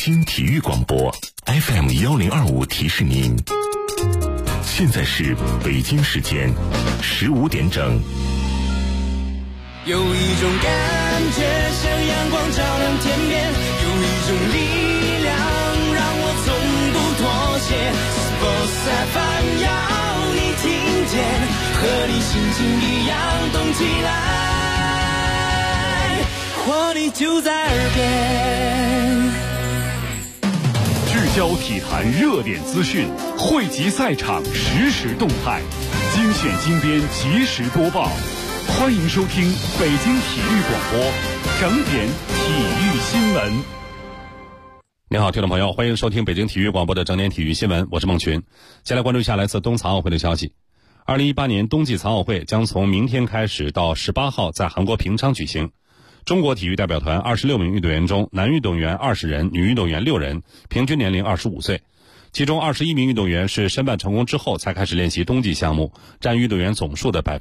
京体育广播 FM1025提示您，现在是北京时间15点整。 有一种感觉像阳光照亮天边，有一种力量让我从不妥协。Sports FM 要你听见，和你心情一样动起来，活力就在耳边。 聚焦体坛热点资讯，汇集赛场实时动态，精选精编及时播报。欢迎收听北京体育广播整点体育新闻。 您好，听众朋友，欢迎收听北京体育广播的整点体育新闻，我是孟群。先来关注一下来自冬残奥会的消息。2018年冬季残奥会将从明天开始到18号在韩国平昌举行。中国体育代表团26名运动员中，男运动员20人，女运动员6人，平均年龄25岁。其中21名运动员是申办成功之后才开始练习冬季项目，占运动员总数的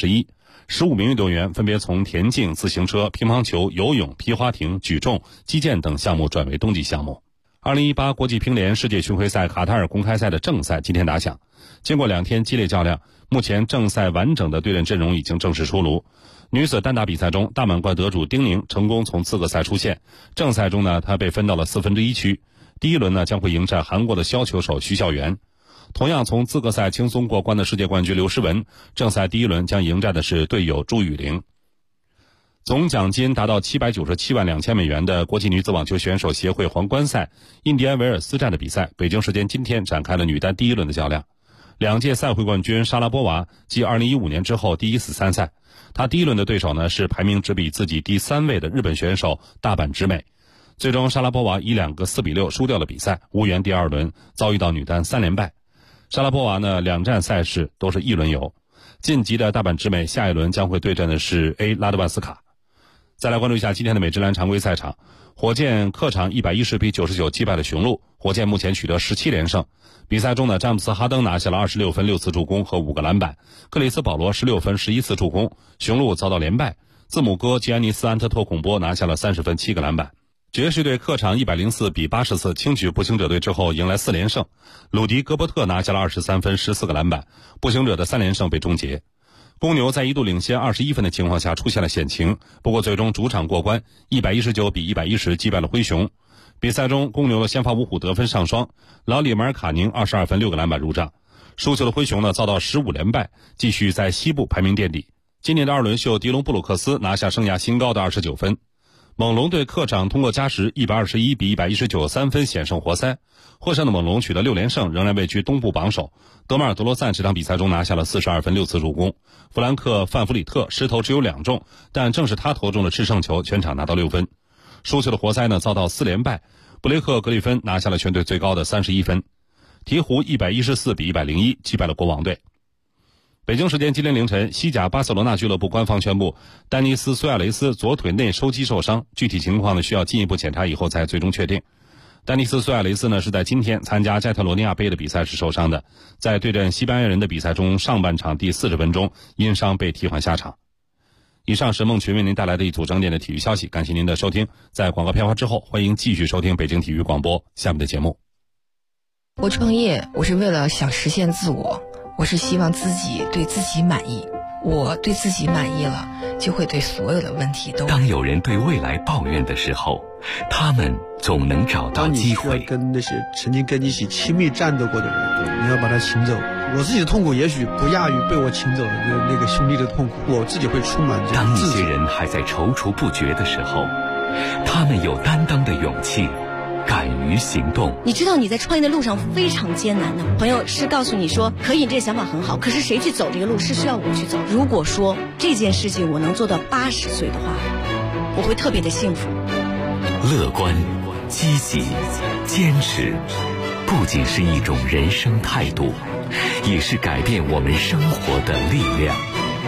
81%。15名运动员分别从田径、自行车、乒乓球、游泳、皮划艇、举重、击剑等项目转为冬季项目。2018国际乒联世界巡回赛卡塔尔公开赛的正赛今天打响，经过2天激烈较量，目前正赛完整的对阵阵容已经正式出炉。女子单打比赛中，大满贯得主丁宁成功从资格赛出线，正赛中呢，她被分到了1/4区。第一轮呢将会迎战韩国的削球手徐孝元。同样从资格赛轻松过关的世界冠军刘诗雯，正赛第一轮将迎战的是队友朱雨玲。总奖金达到797万2千美元的国际女子网球选手协会皇冠赛印第安维尔斯站的比赛，北京时间今天展开了女单第一轮的较量。2届赛会冠军莎拉波娃继2015年之后第一次参赛，她第一轮的对手呢是排名只比自己第3位的日本选手大阪直美。最终莎拉波娃以2个4-6输掉了比赛，无缘第二轮，遭遇到女单3连败。莎拉波娃呢2站赛事都是一轮游，晋级的大阪直美下一轮将会对阵的是 A 拉德万斯卡。再来关注一下今天的美职篮常规赛场，火箭客场110比99击败了雄鹿，火箭目前取得17连胜。比赛中呢，詹姆斯哈登拿下了26分6次助攻和5个篮板，克里斯保罗16分11次助攻，雄鹿遭到连败。字母哥吉安尼斯安特托孔波拿下了30分7个篮板。爵士队客场104比84轻取步行者队之后迎来4连胜，鲁迪戈伯特拿下了23分14个篮板，步行者的3连胜被终结。公牛在一度领先21分的情况下出现了险情，不过最终主场过关，119比110击败了灰熊。比赛中公牛的先发五虎得分上双，老里马尔卡宁22分6个篮板入账。输球的灰熊呢遭到15连败，继续在西部排名垫底。今年的2轮秀迪隆布鲁克斯拿下生涯新高的29分。猛龙队客场通过加时121比1193分险胜活塞，获胜的猛龙取得6连胜，仍然位居东部榜首。德马尔德罗赞这场比赛中拿下了42分6次助攻，弗兰克范弗里特失投只有2中，但正是他投中了制胜球，全场拿到6分。输球的活塞呢遭到4连败，布雷克格里芬拿下了全队最高的31分。鹈鹕114比101击败了国王队。北京时间今天凌晨，西甲巴塞罗那俱乐部官方宣布，丹尼斯·苏亚雷斯左腿内收肌受伤，具体情况呢需要进一步检查以后才最终确定。丹尼斯·苏亚雷斯呢是在今天参加加泰罗尼亚杯的比赛时受伤的，在对阵西班牙人的比赛中，上半场第40分钟因伤被替换下场。以上是孟群为您带来的一组整点的体育消息，感谢您的收听。在广告片花之后，欢迎继续收听北京体育广播下面的节目。 我创业，我是为了想实现自我，我是希望自己对自己满意，我对自己满意了，就会对所有的问题都。 当有人对未来抱怨的时候，他们总能找到机会。 当你需要跟那些曾经跟你一起亲密战斗过的人，你要把他请走。我自己的痛苦也许不亚于被我请走的那个兄弟的痛苦，我自己会充满这种自责。 当一些人还在踌躇不决的时候，他们有担当的勇气，敢于行动。 你知道你在创业的路上非常艰难的，朋友是告诉你说可以，这个想法很好，可是谁去走这个路是需要我去走。如果说这件事情我能做到80岁的话，我会特别的幸福。 乐观、积极、坚持，不仅是一种人生态度，也是改变我们生活的力量。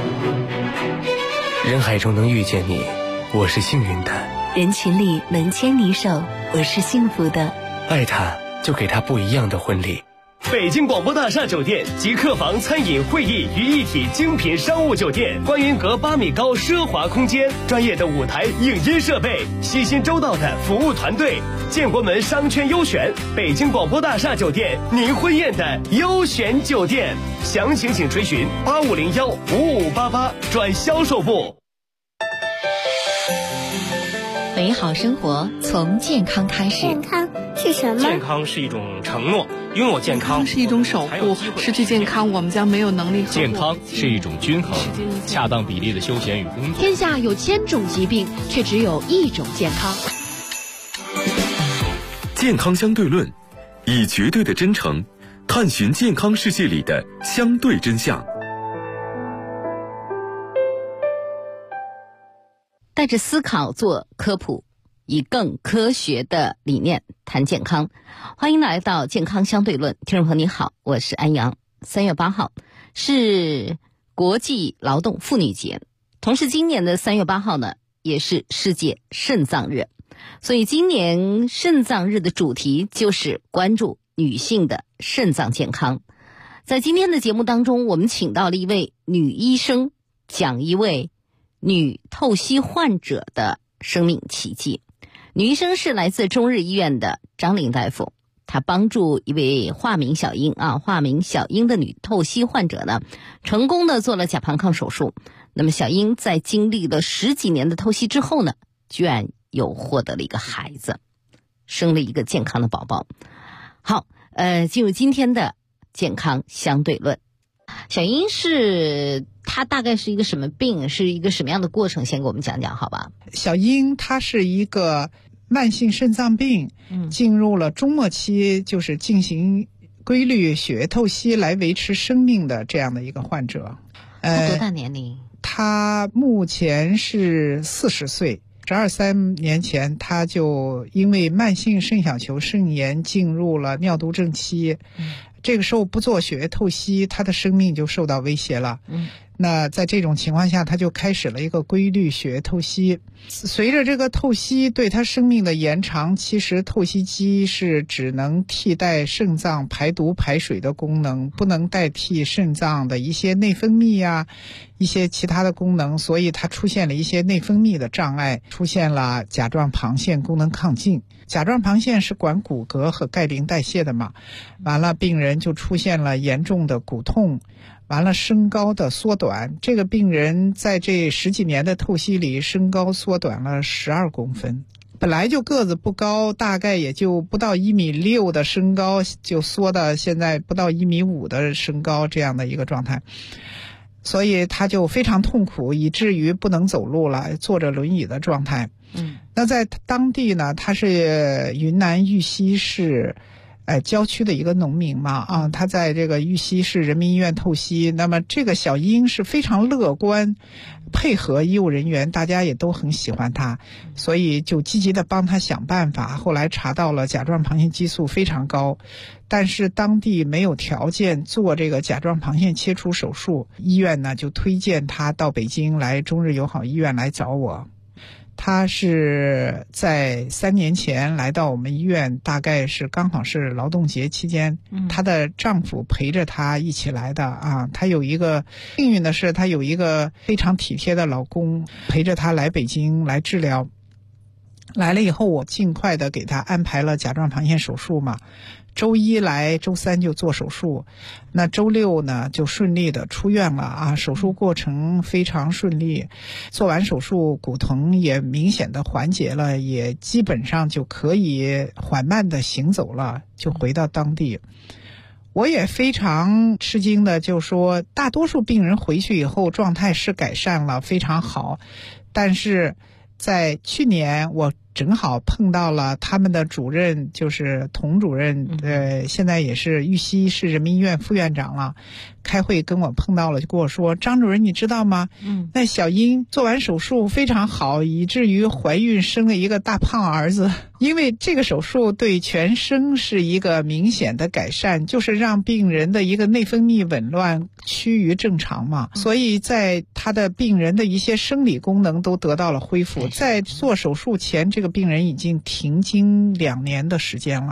人海中能遇见你，我是幸运的； 人群里能牵你手，我是幸福的。 爱他，就给他不一样的婚礼。 北京广播大厦酒店集客房、餐饮、会议于一体精品商务酒店，观云阁8米高奢华空间，专业的舞台影音设备，悉心周到的服务团队，建国门商圈优选，北京广播大厦酒店，您婚宴的优选酒店。详情请垂询8501-5588转销售部。 美好生活从健康开始。 健康是什么？ 健康是一种承诺，拥有健康是一种守护，失去健康我们将没有能力。 健康是一种均衡，恰当比例的休闲与工作。 天下有1000种疾病，却只有1种健康。 健康相对论，以绝对的真诚探寻健康世界里的相对真相。 带着思考做科普，以更科学的理念谈健康。欢迎来到健康相对论，听众朋友你好，我是安阳。3月8号是国际劳动妇女节，同时今年的3月8号呢，也是世界肾脏日。所以今年肾脏日的主题就是关注女性的肾脏健康。在今天的节目当中，我们请到了一位女医生，讲一位女透析患者的生命奇迹。女医生是来自中日医院的张玲大夫，她帮助一位化名小英的女透析患者呢，成功的做了甲旁抗手术。那么小英在经历了10几年的透析之后呢，居然又获得了一个孩子，生了一个健康的宝宝。好，进入今天的健康相对论。小英她大概是一个什么病，是一个什么样的过程，先给我们讲讲好吧。 小英她是一个慢性肾脏病，进入了中末期，就是进行规律血液透析来维持生命的这样的一个患者。 多大年龄？ 她目前是40岁。12-13年前，她就因为慢性肾小球肾炎进入了尿毒症期。这个时候不做血液透析，她的生命就受到威胁了。那在这种情况下，她就开始了一个规律血液透析。随着这个透析对她生命的延长，其实透析机是只能替代肾脏排毒排水的功能，不能代替肾脏的一些内分泌啊，一些其他的功能，所以它出现了一些内分泌的障碍，出现了甲状旁腺功能亢进。甲状旁腺是管骨骼和钙磷代谢的嘛，完了病人就出现了严重的骨痛，完了身高的缩短。这个病人在这10几年的透析里，身高缩短了12公分，本来就个子不高，大概也就不到1.6米的身高，就缩到现在不到1.5米的身高这样的一个状态。所以他就非常痛苦，以至于不能走路了，坐着轮椅的状态。那在当地呢，他是云南玉溪市郊区的一个农民嘛，他在这个玉溪市人民医院透析。那么这个小英是非常乐观，配合医务人员，大家也都很喜欢他，所以就积极的帮他想办法。后来查到了甲状旁腺激素非常高，但是当地没有条件做这个甲状旁腺切除手术，医院呢就推荐他到北京来中日友好医院来找我。她是在3年前来到我们医院，大概是刚好是劳动节期间，她的丈夫陪着她一起来的啊。她有一个幸运的是，她有一个非常体贴的老公陪着她来北京来治疗。来了以后，我尽快的给她安排了甲状旁腺手术嘛。周1来，周3就做手术，那周6呢就顺利的出院了啊，手术过程非常顺利，做完手术骨疼也明显的缓解了，也基本上就可以缓慢的行走了，就回到当地。我也非常吃惊的就说，大多数病人回去以后状态是改善了，非常好，但是在去年我正好碰到了他们的主任，就是童主任，现在也是玉溪市人民医院副院长了，开会跟我碰到了，就跟我说，张主任你知道吗？那小英做完手术非常好，以至于怀孕生了一个大胖儿子。因为这个手术对全身是一个明显的改善，就是让病人的一个内分泌紊乱趋于正常嘛，所以在他的病人的一些生理功能都得到了恢复。在做手术前，这个病人已经停经2年的时间了。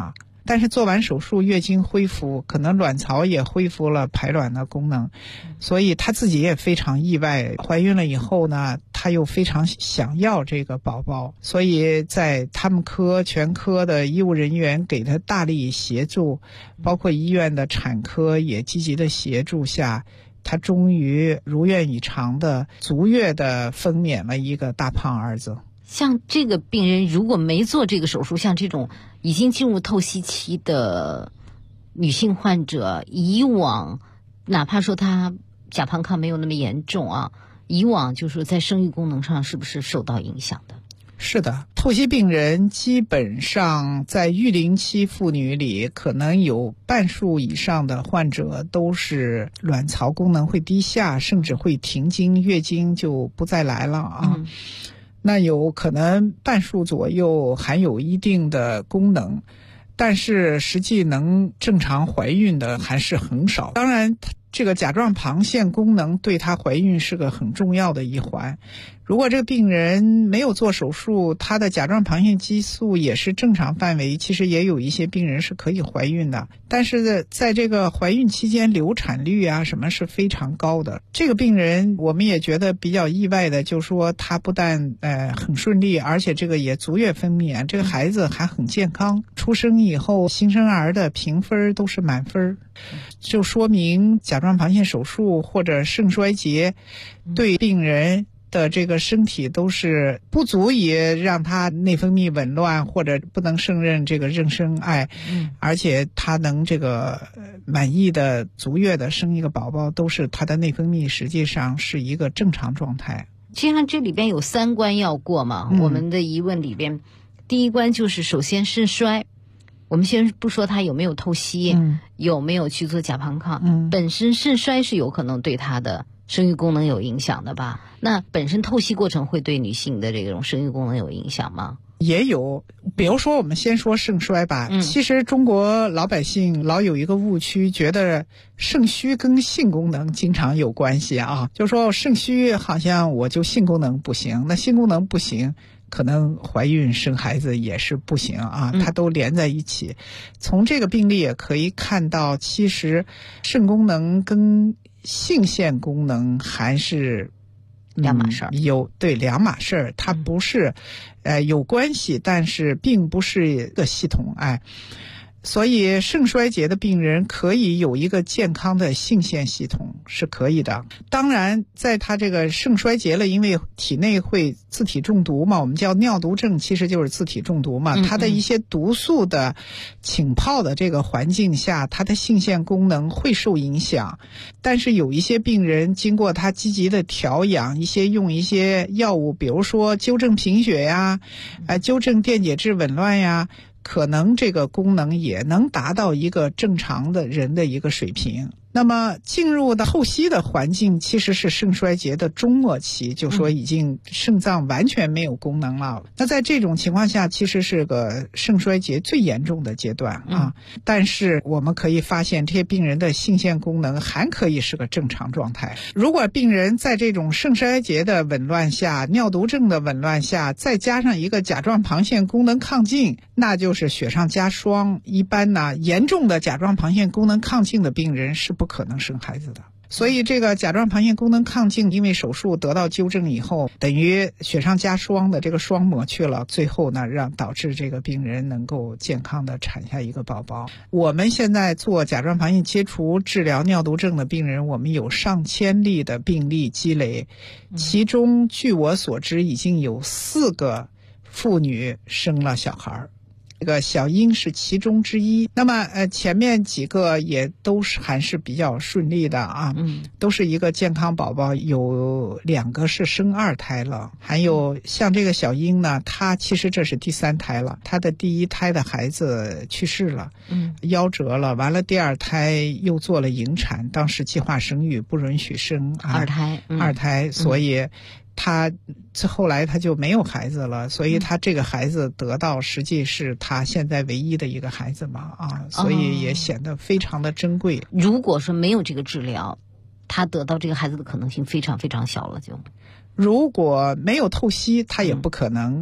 但是做完手术月经恢复，可能卵巢也恢复了排卵的功能，所以她自己也非常意外。怀孕了以后呢，她又非常想要这个宝宝，所以在他们全科的医务人员给她大力协助，包括医院的产科也积极的协助下，她终于如愿以偿的足月的分娩了一个大胖儿子。 像这个病人如果没做这个手术，像这种已经进入透析期的女性患者，以往哪怕说她甲胖亢没有那么严重啊，以往就是在生育功能上是不是受到影响的？ 是的，透析病人基本上在育龄期妇女里，可能有半数以上的患者都是卵巢功能会低下，甚至会停经，月经就不再来了啊。那有可能半数左右还有一定的功能，但是实际能正常怀孕的还是很少。当然这个甲状旁腺功能对她怀孕是个很重要的一环。如果这个病人没有做手术，她的甲状旁腺激素也是正常范围，其实也有一些病人是可以怀孕的。但是在这个怀孕期间流产率啊什么是非常高的。这个病人我们也觉得比较意外的，就是说她不但很顺利，而且这个也足月分娩，这个孩子还很健康，出生以后新生儿的评分都是满分，就说明甲状旁腺手术或者肾衰竭对病人的这个身体都是不足以让他内分泌紊乱，或者不能胜任这个妊娠爱，而且他能这个满意的足月的生一个宝宝，都是他的内分泌实际上是一个正常状态。 其实这里边有3关要过嘛，我们的疑问里边第一关就是首先肾衰，我们先不说他有没有透析，有没有去做甲胖亢，本身肾衰是有可能对他的生育功能有影响的吧？那本身透析过程会对女性的这种生育功能有影响吗？ 也有，比如说我们先说肾衰吧。其实中国老百姓老有一个误区，觉得肾虚跟性功能经常有关系啊，就说肾虚好像我就性功能不行，那性功能不行可能怀孕生孩子也是不行啊，它都连在一起。从这个病例也可以看到，其实肾功能跟性腺功能还是两码事儿， 两码事儿，它不是有关系，但是并不是一个系统。所以肾衰竭的病人可以有一个健康的性腺系统是可以的。当然在他这个肾衰竭了，因为体内会自体中毒嘛，我们叫尿毒症，其实就是自体中毒嘛，他的一些毒素的浸泡的这个环境下，他的性腺功能会受影响。但是有一些病人经过他积极的调养，用一些药物，比如说纠正贫血呀，纠正电解质紊乱呀，可能这个功能也能达到一个正常的人的一个水平。那么进入的透析的环境其实是肾衰竭的中末期，就说已经肾脏完全没有功能了。那在这种情况下，其实是个肾衰竭最严重的阶段啊。但是我们可以发现，这些病人的性腺功能还可以是个正常状态。如果病人在这种肾衰竭的紊乱下，尿毒症的紊乱下，再加上一个甲状旁腺功能亢进，那就是雪上加霜。一般呢，严重的甲状旁腺功能亢进的病人是不可能生孩子的。所以这个甲状旁腺功能亢进，因为手术得到纠正以后，等于雪上加霜的这个霜抹去了，最后呢导致这个病人能够健康的产下一个宝宝。我们现在做甲状旁腺切除治疗尿毒症的病人，我们有上千例的病例积累，其中据我所知已经有4个妇女生了小孩，这个小英是其中之一。那么前面几个也都是还是比较顺利的啊，都是一个健康宝宝，有2个是生2胎了。还有像这个小英呢，她其实这是第3胎了，她的第1胎的孩子去世了，夭折了，完了第2胎又做了引产，当时计划生育不允许生二胎， 所以他后来他就没有孩子了，所以他这个孩子得到实际是他现在唯一的一个孩子嘛，所以也显得非常的珍贵。 如果说没有这个治疗，他得到这个孩子的可能性非常非常小了。就如果没有透析，他也不可能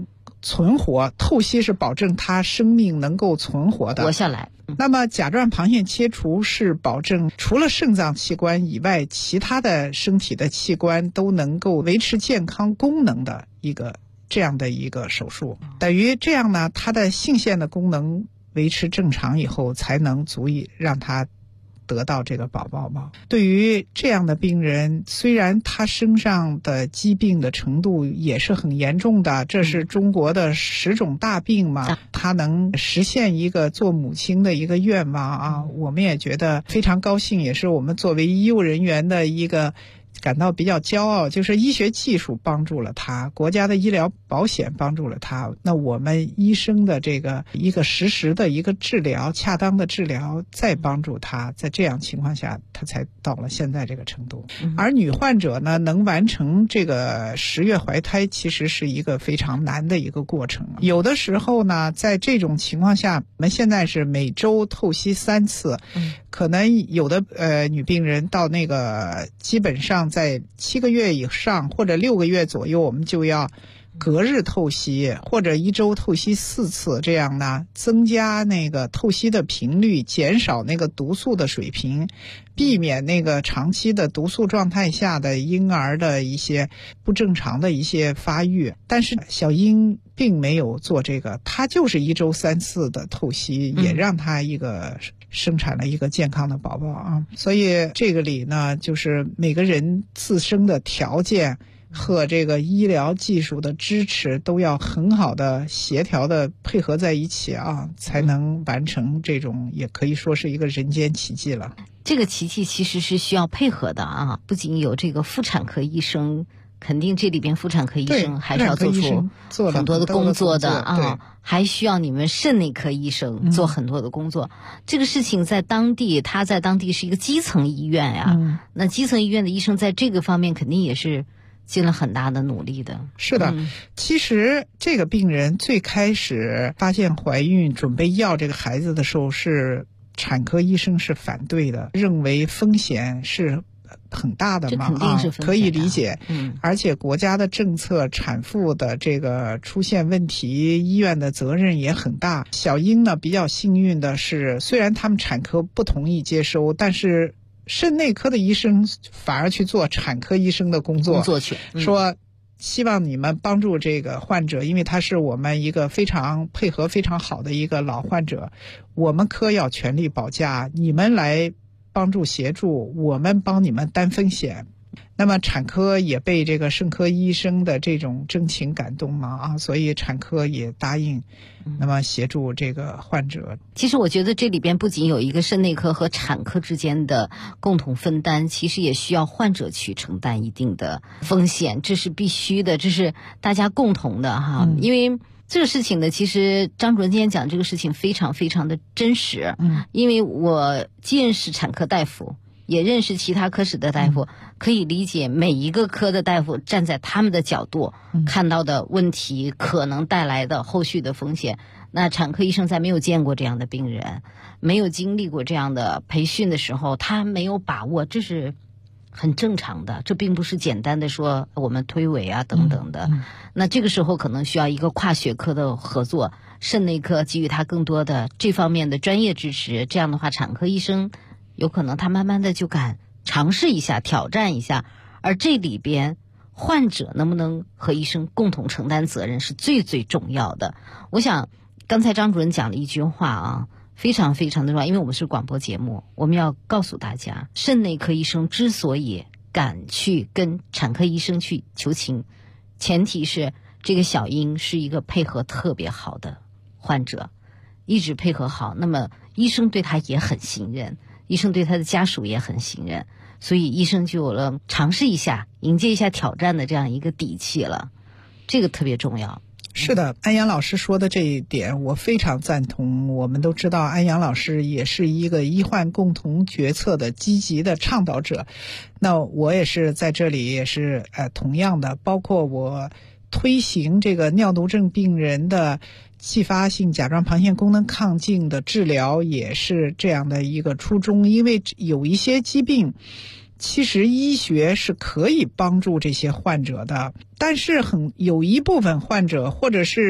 存活，透析是保证它生命能够存活的， 活下来。 那么甲状螃蟹切除是保证除了肾脏器官以外，其他的身体的器官都能够维持健康功能的一个这样的一个手术。等于这样呢，它的性腺的功能维持正常以后，才能足以让它得到这个宝宝嘛。对于这样的病人，虽然他身上的疾病的程度也是很严重的，这是中国的10种大病嘛，他能实现一个做母亲的一个愿望啊，我们也觉得非常高兴，也是我们作为医务人员的一个感到比较骄傲，就是医学技术帮助了他，国家的医疗保险帮助了他，那我们医生的这个一个实时的一个治疗，恰当的治疗再帮助他，在这样情况下他才到了现在这个程度。而女患者呢，能完成这个10月怀胎其实是一个非常难的一个过程。有的时候呢，在这种情况下，我们现在是每周透析3次，可能有的女病人到那个基本上在7个月以上或者6个月左右，我们就要隔日透析或者1周透析4次，这样呢增加那个透析的频率，减少那个毒素的水平，避免那个长期的毒素状态下的婴儿的一些不正常的一些发育。但是小英并没有做这个，她就是1周3次的透析，也让她一个生产了一个健康的宝宝啊。所以这个里呢，就是每个人自身的条件和这个医疗技术的支持都要很好的协调的配合在一起啊，才能完成这种也可以说是一个人间奇迹了。 这个奇迹其实是需要配合的啊，不仅有这个妇产科医生，肯定这里边妇产科医生还是要做出很多的工作的啊，还需要你们肾内科医生做很多的工作。这个事情在当地，他在当地是一个基层医院呀，那基层医院的医生在这个方面肯定也是尽了很大的努力的。 是的，其实这个病人最开始发现怀孕准备要这个孩子的时候，是产科医生是反对的，认为风险是很大的嘛， 这肯定是风险可以理解。而且国家的政策，产妇的这个出现问题，医院的责任也很大。小英呢比较幸运的是，虽然他们产科不同意接收，但是肾内科的医生反而去做产科医生的工作去， 说希望你们帮助这个患者，因为他是我们一个非常配合非常好的一个老患者，我们科要全力保驾，你们来帮助协助，我们帮你们担风险。那么产科也被这个肾科医生的这种真情感动嘛啊，所以产科也答应那么协助这个患者。 其实我觉得这里边不仅有一个肾内科和产科之间的共同分担，其实也需要患者去承担一定的风险，这是必须的，这是大家共同的哈。因为这个事情呢，其实张主任今天讲这个事情非常非常的真实。因为我既认识产科大夫，也认识其他科室的大夫，可以理解每一个科的大夫站在他们的角度看到的问题，可能带来的后续的风险。那产科医生在没有见过这样的病人，没有经历过这样的培训的时候，他没有把握，这是很正常的，这并不是简单的说我们推诿啊等等的。那这个时候可能需要一个跨学科的合作，肾内科给予他更多的这方面的专业支持，这样的话产科医生有可能他慢慢的就敢尝试一下，挑战一下。而这里边患者能不能和医生共同承担责任是最最重要的。我想刚才张主任讲了一句话啊，非常非常的重要，因为我们是广播节目，我们要告诉大家，肾内科医生之所以敢去跟产科医生去求情，前提是这个小英是一个配合特别好的患者，一直配合好，那么医生对他也很信任，医生对他的家属也很信任，所以医生就有了尝试一下迎接一下挑战的这样一个底气了，这个特别重要。 是的，安阳老师说的这一点我非常赞同。我们都知道安阳老师也是一个医患共同决策的积极的倡导者，那我也是在这里也是同样的，包括我推行这个尿毒症病人的继发性甲状旁腺功能亢进的治疗，也是这样的一个初衷。因为有一些疾病其实医学是可以帮助这些患者的，但是有一部分患者或者是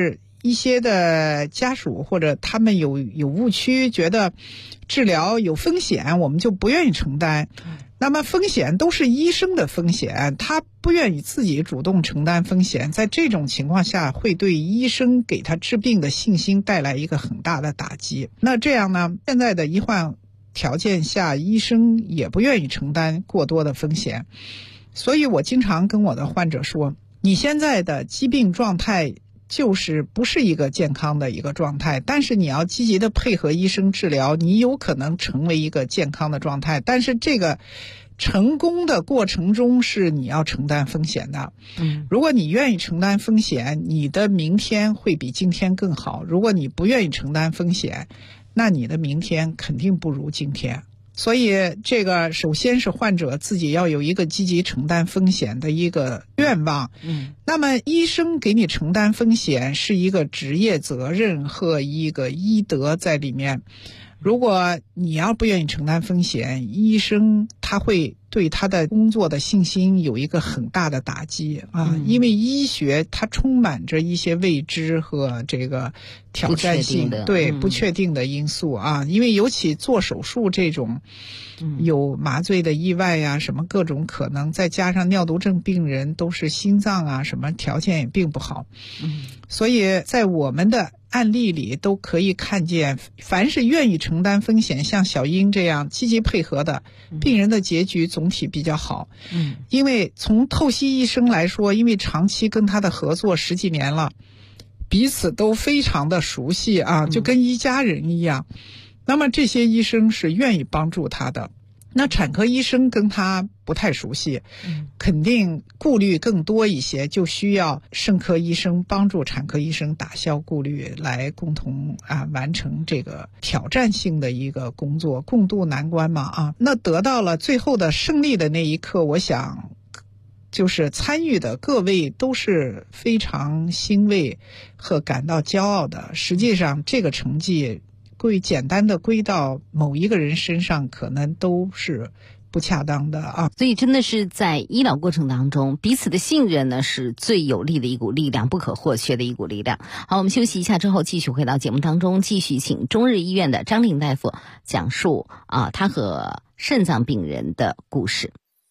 一些的家属或者他们有误区，觉得治疗有风险，我们就不愿意承担。那么风险都是医生的风险，他不愿意自己主动承担风险，在这种情况下会对医生给他治病的信心带来一个很大的打击。那这样呢，现在的医患条件下，医生也不愿意承担过多的风险。所以我经常跟我的患者说，你现在的疾病状态就是不是一个健康的一个状态，但是你要积极的配合医生治疗，你有可能成为一个健康的状态，但是这个成功的过程中是你要承担风险的。如果你愿意承担风险，你的明天会比今天更好，如果你不愿意承担风险，那你的明天肯定不如今天。所以这个首先是患者自己要有一个积极承担风险的一个愿望。那么医生给你承担风险是一个职业责任和一个医德在里面。如果你要不愿意承担风险，医生他会对他的工作的信心有一个很大的打击啊，因为医学它充满着一些未知和这个挑战性，对不确定的因素啊。因为尤其做手术这种有麻醉的意外呀，什么各种可能，再加上尿毒症病人都是心脏啊什么条件也并不好，所以在我们的案例里都可以看见，凡是愿意承担风险，像小英这样积极配合的，病人的结局总体比较好。因为从透析医生来说，因为长期跟他的合作10几年了，彼此都非常的熟悉啊，就跟一家人一样。那么这些医生是愿意帮助他的。那产科医生跟他不太熟悉，肯定顾虑更多一些，就需要肾科医生帮助产科医生打消顾虑，来共同完成这个挑战性的一个工作，共度难关嘛啊。那得到了最后的胜利的那一刻，我想就是参与的各位都是非常欣慰和感到骄傲的。实际上这个成绩简单的归到某一个人身上，可能都是不恰当的啊。 所以真的是在医疗过程当中，彼此的信任呢是最有力的一股力量，不可或缺的一股力量。好，我们休息一下之后继续回到节目当中，继续请中日医院的张令大夫讲述他和肾脏病人的故事。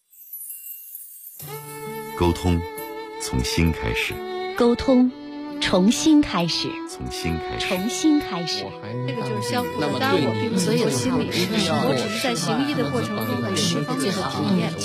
沟通从心开始， 沟通重新开始， 从心开始， 重新开始。 这个就是相互的，当然我并不是有心理师，我只是在行医的过程中的释放最好体验。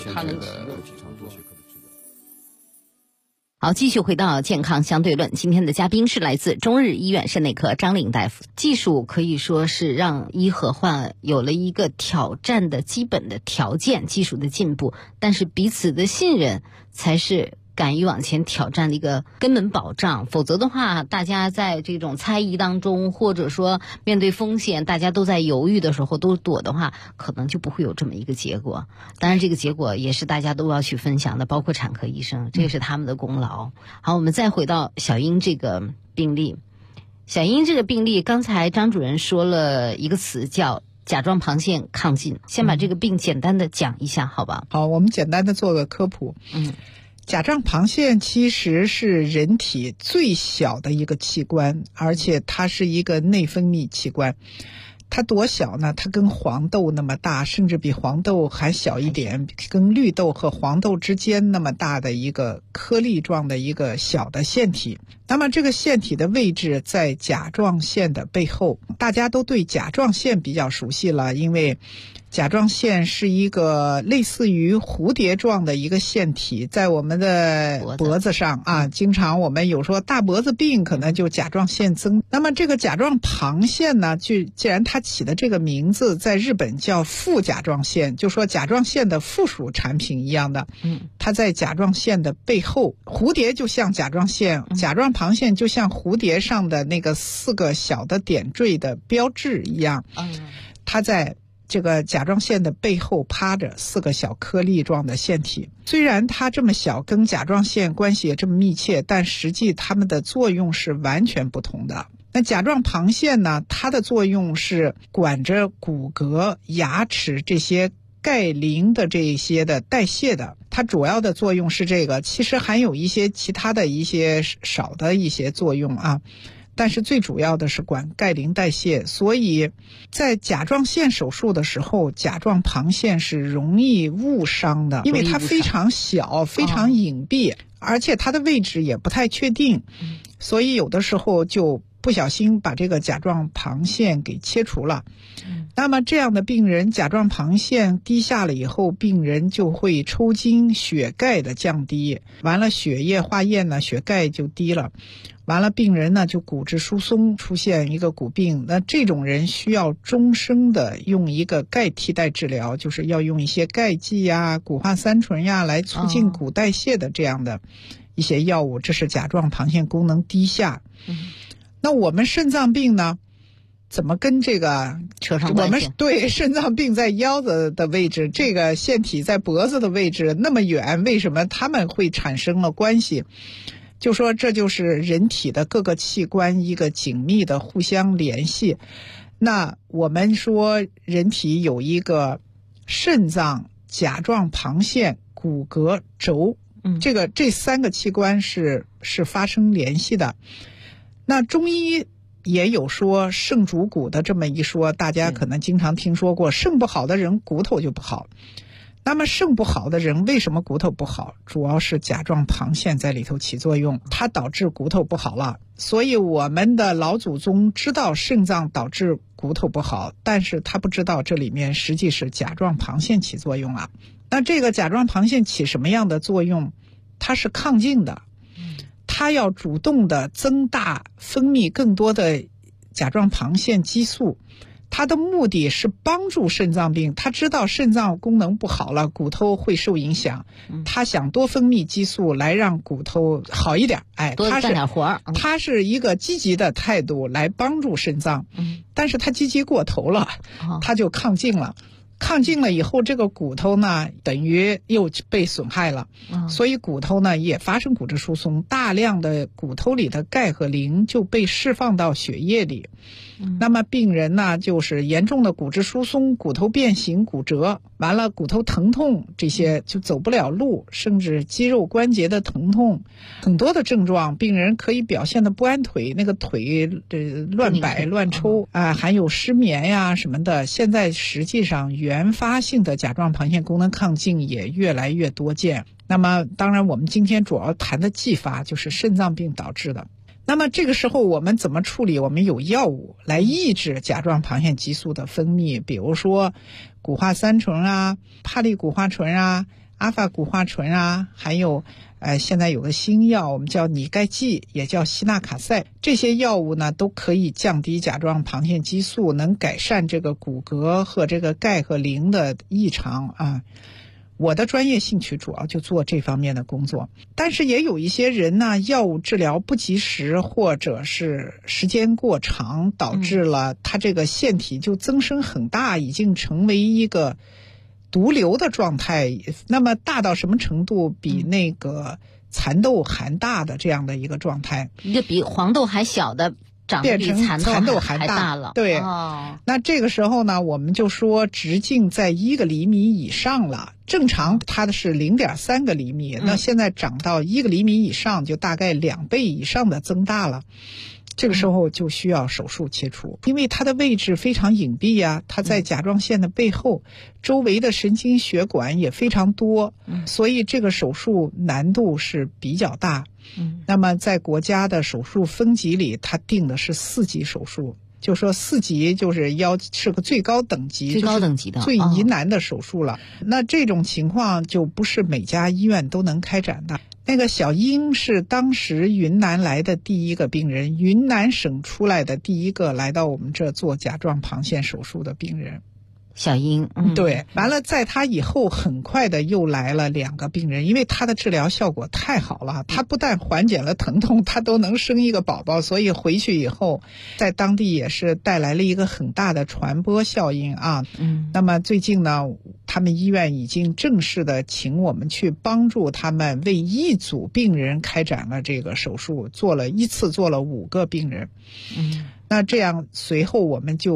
好，继续回到健康相对论。今天的嘉宾是来自中日医院肾内科张令大夫。技术可以说是让医和患有了一个挑战的基本的条件，技术的进步，但是彼此的信任才是敢于往前挑战的一个根本保障。否则的话，大家在这种猜疑当中，或者说面对风险大家都在犹豫的时候都躲的话，可能就不会有这么一个结果。当然这个结果也是大家都要去分享的，包括产科医生，这也是他们的功劳。好，我们再回到小英这个病例。小英这个病例，刚才张主任说了一个词叫甲状旁腺亢进，先把这个病简单的讲一下好吧？ 好，我们简单的做个科普。甲状旁腺其实是人体最小的一个器官，而且它是一个内分泌器官。它多小呢？它跟黄豆那么大，甚至比黄豆还小一点，跟绿豆和黄豆之间那么大的一个颗粒状的一个小的腺体。那么这个腺体的位置在甲状腺的背后，大家都对甲状腺比较熟悉了，因为甲状腺是一个类似于蝴蝶状的一个腺体，在我们的脖子上啊，经常我们有说大脖子病，可能就甲状腺增。那么这个甲状旁腺呢，既然它起的这个名字，在日本叫副甲状腺，就说甲状腺的附属产品一样的。它在甲状腺的背后，蝴蝶就像甲状腺，甲状旁腺就像蝴蝶上的那个4个小的点缀的标志一样。它在这个甲状腺的背后趴着4个小颗粒状的腺体。虽然它这么小，跟甲状腺关系也这么密切，但实际它们的作用是完全不同的。那甲状旁腺呢，它的作用是管着骨骼、牙齿这些钙磷的这一些的代谢的，它主要的作用是这个，其实还有一些其他的一些少的一些作用啊，但是最主要的是管钙磷代谢。所以在甲状腺手术的时候，甲状旁腺是容易误伤的，因为它非常小，非常隐蔽，而且它的位置也不太确定，所以有的时候就不小心把这个甲状旁腺给切除了。那么这样的病人甲状旁腺低下了以后，病人就会抽筋，血钙的降低，完了血液化验呢，血钙就低了，完了病人呢就骨质疏松，出现一个骨病。那这种人需要终生的用一个钙替代治疗，就是要用一些钙剂呀、谷化三醇呀来促进骨代谢的这样的一些药物，这是甲状旁腺功能低下。那我们肾脏病呢，怎么跟这个扯上关系？ 我们对肾脏病在腰子的位置，这个腺体在脖子的位置那么远，为什么它们会产生了关系？就说这就是人体的各个器官一个紧密的互相联系。那我们说人体有一个肾脏、甲状旁腺、骨骼、轴，这三个器官是发生联系的。那中医也有说肾主骨的这么一说，大家可能经常听说过，肾不好的人骨头就不好。那么肾不好的人为什么骨头不好？主要是甲状旁腺在里头起作用，它导致骨头不好了。所以我们的老祖宗知道肾脏导致骨头不好，但是他不知道这里面实际是甲状旁腺起作用了。那这个甲状旁腺起什么样的作用？它是亢进的，它要主动的增大分泌更多的甲状旁腺激素，它的目的是帮助肾脏病。它知道肾脏功能不好了，骨头会受影响，它想多分泌激素来让骨头好一点。 多干点活。 它是一个积极的态度来帮助肾脏，但是它积极过头了，它就亢进了。亢进了以后，这个骨头呢等于又被损害了，所以骨头呢也发生骨质疏松，大量的骨头里的钙和磷就被释放到血液里。那么病人呢就是严重的骨质疏松，骨头变形骨折，完了骨头疼痛，这些就走不了路，甚至肌肉关节的疼痛，很多的症状，病人可以表现的不安腿，那个腿乱摆乱抽啊，还有失眠呀什么的。现在实际上原发性的甲状旁腺功能亢进也越来越多见。那么当然我们今天主要谈的继发就是肾脏病导致的。那么这个时候我们怎么处理？我们有药物来抑制甲状旁腺激素的分泌，比如说谷化三醇啊、帕利谷化醇啊、阿法谷化醇啊，还有现在有个新药我们叫拟钙剂，也叫西那卡塞。这些药物呢都可以降低甲状旁腺激素，能改善这个骨骼和这个钙和磷的异常啊。我的专业兴趣主要就做这方面的工作，但是也有一些人呢，药物治疗不及时，或者是时间过长，导致了他这个腺体就增生很大，已经成为一个毒瘤的状态。那么大到什么程度？比那个蚕豆还大的这样的一个状态， 一个比黄豆还小的变成蚕豆还大了。 对，那这个时候呢，我们就说直径在1个厘米以上了。正常它的是0.3个厘米，那现在长到1个厘米以上，就大概2倍以上的增大了。这个时候就需要手术切除，因为它的位置非常隐蔽呀，它在甲状腺的背后，周围的神经血管也非常多，所以这个手术难度是比较大。那么在国家的手术分级里，它定的是4级手术，就说4级就是是个最高等级， 最高等级的， 最疑难的手术了。那这种情况就不是每家医院都能开展的。那个小英是当时云南来的第一个病人，云南省出来的第一个来到我们这做甲状旁腺手术的病人。 小英， 对，完了在他以后很快的又来了2个病人，因为他的治疗效果太好了，他不但缓解了疼痛，他都能生一个宝宝，所以回去以后在当地也是带来了一个很大的传播效应啊。那么最近呢，他们医院已经正式的请我们去帮助他们为1组病人开展了这个手术，一次做了5个病人。那这样随后我们就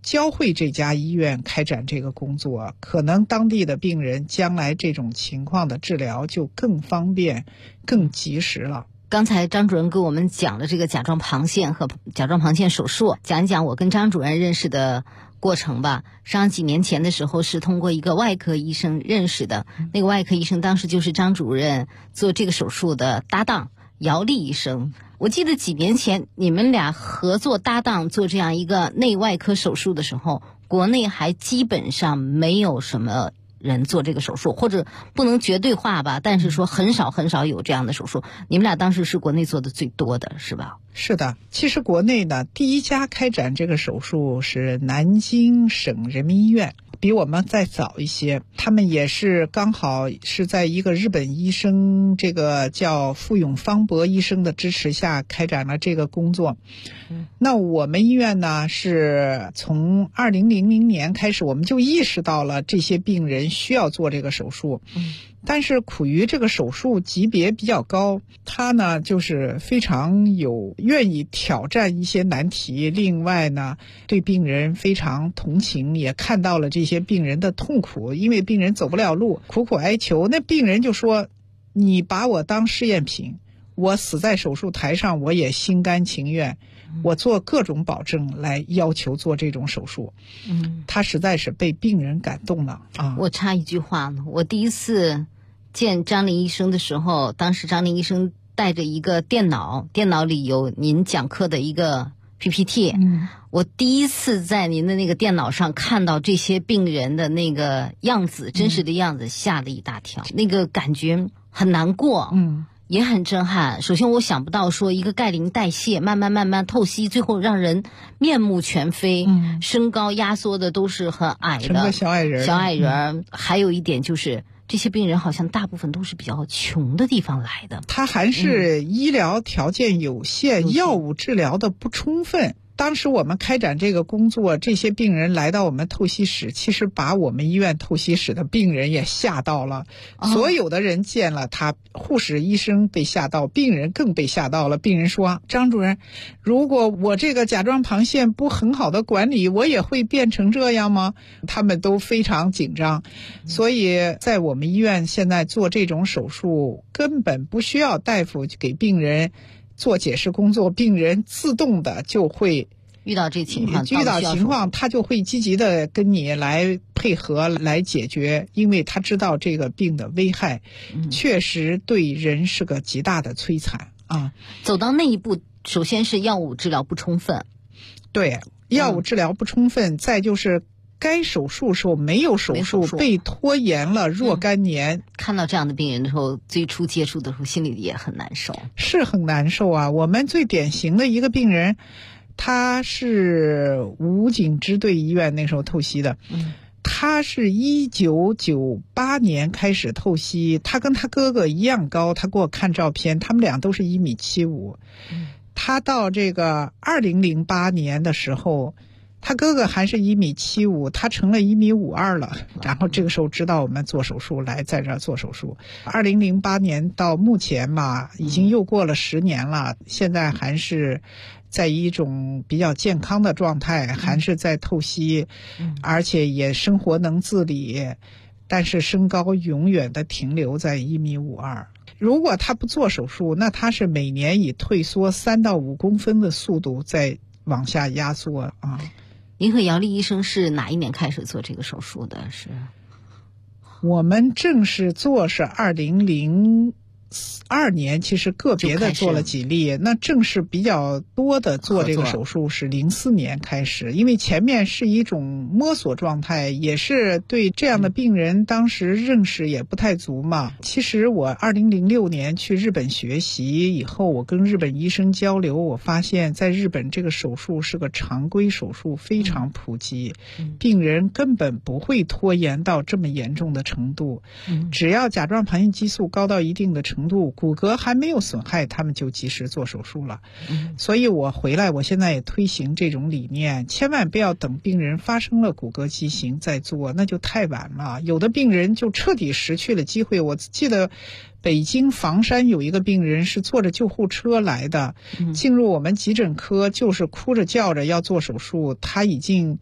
教会这家医院开展这个工作，可能当地的病人将来这种情况的治疗就更方便、更及时了。 刚才张主任给我们讲了这个甲状旁腺和甲状旁腺手术，讲一讲我跟张主任认识的过程吧。上几年前的时候是通过一个外科医生认识的，那个外科医生当时就是张主任做这个手术的搭档姚丽医生。我记得几年前你们俩合作搭档做这样一个内外科手术的时候，国内还基本上没有什么人做这个手术，或者不能绝对化吧，但是说很少很少有这样的手术。你们俩当时是国内做的最多的是吧？ 是的，其实国内呢第一家开展这个手术是南京省人民医院，比我们再早一些，他们也是刚好是在一个日本医生，这个叫傅永方博医生的支持下开展了这个工作。那我们医院呢是从2000年开始，我们就意识到了这些病人需要做这个手术。但是苦于这个手术级别比较高，他呢就是非常愿意挑战一些难题，另外呢对病人非常同情，也看到了这些病人的痛苦，因为病人走不了路，苦苦哀求。那病人就说，你把我当试验品，我死在手术台上我也心甘情愿，我做各种保证来要求做这种手术。他实在是被病人感动了啊！ 我插一句话，我第一次见张林医生的时候，当时张林医生带着一个电脑，电脑里有您讲课的一个 PPT。我第一次在您的那个电脑上看到这些病人的那个样子，真实的样子，吓了一大跳。那个感觉很难过。也很震撼。首先我想不到说一个钙磷代谢慢慢透析，最后让人面目全非，身高压缩的都是很矮的， 成个小矮人。 还有一点就是这些病人好像大部分都是比较穷的地方来的， 他还是医疗条件有限，药物治疗的不充分。当时我们开展这个工作，这些病人来到我们透析室，其实把我们医院透析室的病人也吓到了。所有的人见了他，护士医生被吓到，病人更被吓到了。病人说，张主任，如果我这个甲状旁腺不很好的管理，我也会变成这样吗？他们都非常紧张。所以在我们医院现在做这种手术，根本不需要大夫给病人做解释工作，病人自动的就会遇到这情况，他就会积极的跟你来配合来解决，因为他知道这个病的危害，确实对人是个极大的摧残啊。 走到那一步，首先是药物治疗不充分， 对，药物治疗不充分，再就是该手术时候没有手术，被拖延了若干年。 看到这样的病人的时候，最初接触的时候心里也很难受， 是很难受啊。我们最典型的一个病人，他是武警支队医院那时候透析的，他是1998年开始透析，他跟他哥哥一样高，他给我看照片，他们俩都是1.75米。他到这个2008年的时候，他哥哥还是1.75米，他成了1.52米了。然后这个时候知道我们做手术，来在这儿做手术。2008年到目前嘛，已经又过了10年了，现在还是在一种比较健康的状态，还是在透析，而且也生活能自理，但是身高永远的停留在1.52米。如果他不做手术，那他是每年以退缩3到5公分的速度在往下压缩啊。 您和姚丽医生是哪一年开始做这个手术的？是我们正式做是2002年，其实个别的做了几例，那正式比较多的做这个手术是04年开始，因为前面是一种摸索状态，也是对这样的病人当时认识也不太足嘛。其实我2006年去日本学习以后，我跟日本医生交流，我发现在日本这个手术是个常规手术，非常普及，病人根本不会拖延到这么严重的程度，只要甲状旁腺激素高到一定的程度，骨骼还没有损害，他们就及时做手术了。所以我回来，我现在也推行这种理念，千万不要等病人发生了骨骼畸形再做，那就太晚了。有的病人就彻底失去了机会。我记得北京房山有一个病人是坐着救护车来的，进入我们急诊科就是哭着叫着要做手术，他已经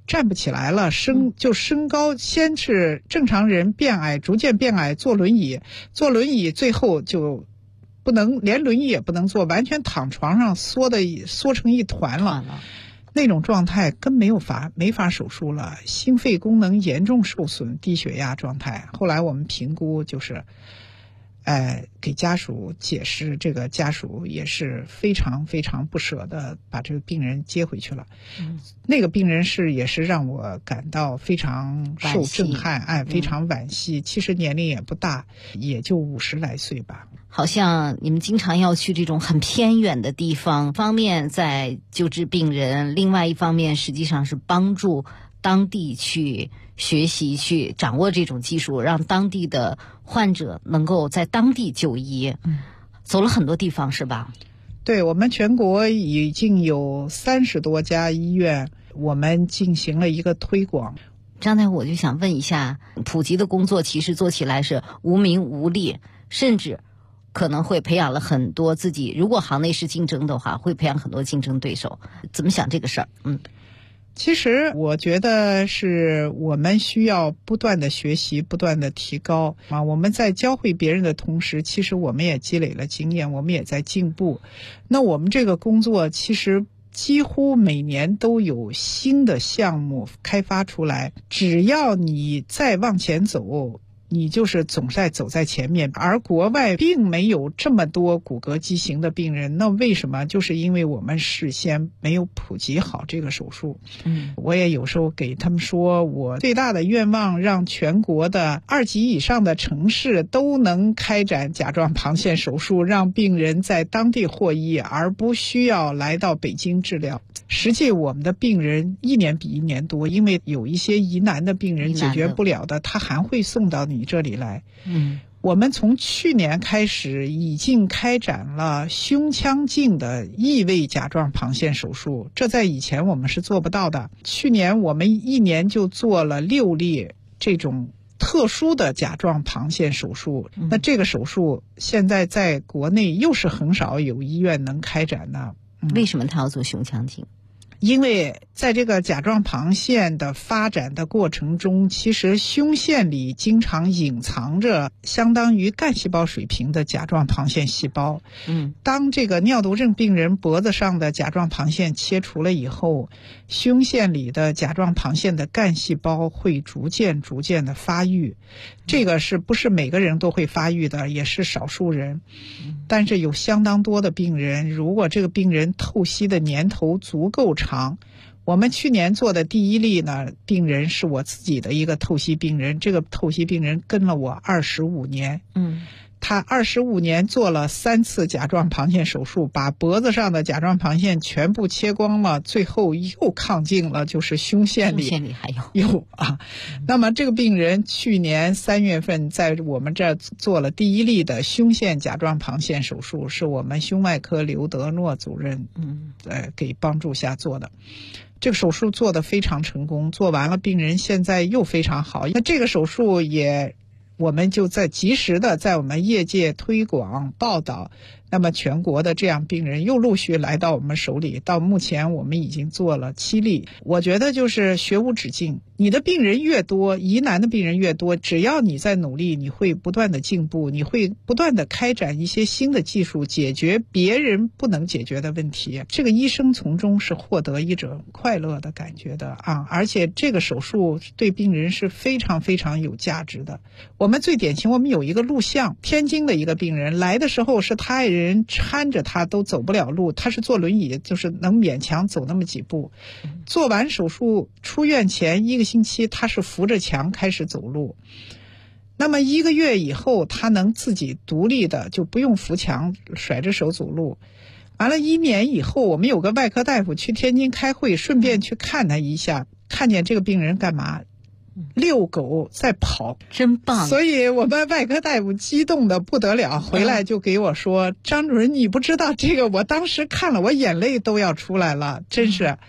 站不起来了，身高先是正常人变矮，逐渐变矮，坐轮椅，最后就不能，连轮椅也不能坐，完全躺床上缩成一团了。那种状态根本没法手术了，心肺功能严重受损，低血压状态。后来我们评估就是给家属解释，这个家属也是非常非常不舍的把这个病人接回去了。那个病人也是让我感到非常受震撼，非常惋惜。其实年龄也不大，也就50来岁吧。 好像你们经常要去这种很偏远的地方，方面在救治病人，另外一方面实际上是帮助当地去学习，去掌握这种技术，让当地的患者能够在当地就医。走了很多地方是吧？ 对，我们全国已经有30多家医院，我们进行了一个推广。 刚才我就想问一下，普及的工作其实做起来是无名无利，甚至可能会培养了很多自己，如果行内是竞争的话，会培养很多竞争对手。怎么想这个事儿？ 其实我觉得是我们需要不断的学习，不断的提高啊。我们在教会别人的同时，其实我们也积累了经验，我们也在进步。那我们这个工作其实几乎每年都有新的项目开发出来，只要你再往前走，你就是总在走在前面。而国外并没有这么多骨骼畸形的病人，那为什么？就是因为我们事先没有普及好这个手术。我也有时候给他们说，我最大的愿望让全国的2级以上的城市都能开展甲状旁腺手术，让病人在当地获益，而不需要来到北京治疗。实际我们的病人一年比一年多，因为有一些疑难的病人解决不了的，他还会送到你这里来。我们从去年开始已经开展了胸腔镜的异位甲状旁腺手术，这在以前我们是做不到的。去年我们1年就做了6例这种特殊的甲状旁腺手术。那这个手术现在在国内又是很少有医院能开展的。 为什么他要做胸腔镜？ 因为在这个甲状旁腺的发展的过程中，其实胸腺里经常隐藏着相当于干细胞水平的甲状旁腺细胞。当这个尿毒症病人脖子上的甲状旁腺切除了以后，胸腺里的甲状旁腺的干细胞会逐渐的发育。这个是不是每个人都会发育的，也是少数人。但是有相当多的病人，如果这个病人透析的年头足够长，我们去年做的第1例呢，病人是我自己的一个透析病人，这个透析病人跟了我25年。他25年做了3次甲状旁腺手术，把脖子上的甲状旁腺全部切光了，最后又亢进了，就是胸腺里还有那么这个病人去年3月份在我们这儿做了第1例的胸腺甲状旁腺手术，是我们胸外科刘德诺主任给帮助下做的。这个手术做得非常成功，做完了病人现在又非常好。那这个手术我们就及时的在我们业界推广报道，那么全国的这样病人又陆续来到我们手里，到目前我们已经做了7例。我觉得就是学无止境，你的病人越多，疑难的病人越多，只要你在努力，你会不断的进步，你会不断的开展一些新的技术，解决别人不能解决的问题。这个医生从中是获得一种快乐的感觉的而且这个手术对病人是非常非常有价值的。我们最典型，我们有一个录像，天津的一个病人来的时候是他爱人搀着他都走不了路，他是坐轮椅，就是能勉强走那么几步。做完手术出院前1个星期，他是扶着墙开始走路。那么1个月以后，他能自己独立的，就不用扶墙，甩着手走路。完了1年以后，我们有个外科大夫去天津开会，顺便去看他一下，看见这个病人干嘛？遛狗在跑， 真棒！ 所以我们外科大夫激动的不得了，回来就给我说：“张主任，你不知道这个，我当时看了，我眼泪都要出来了，真是。”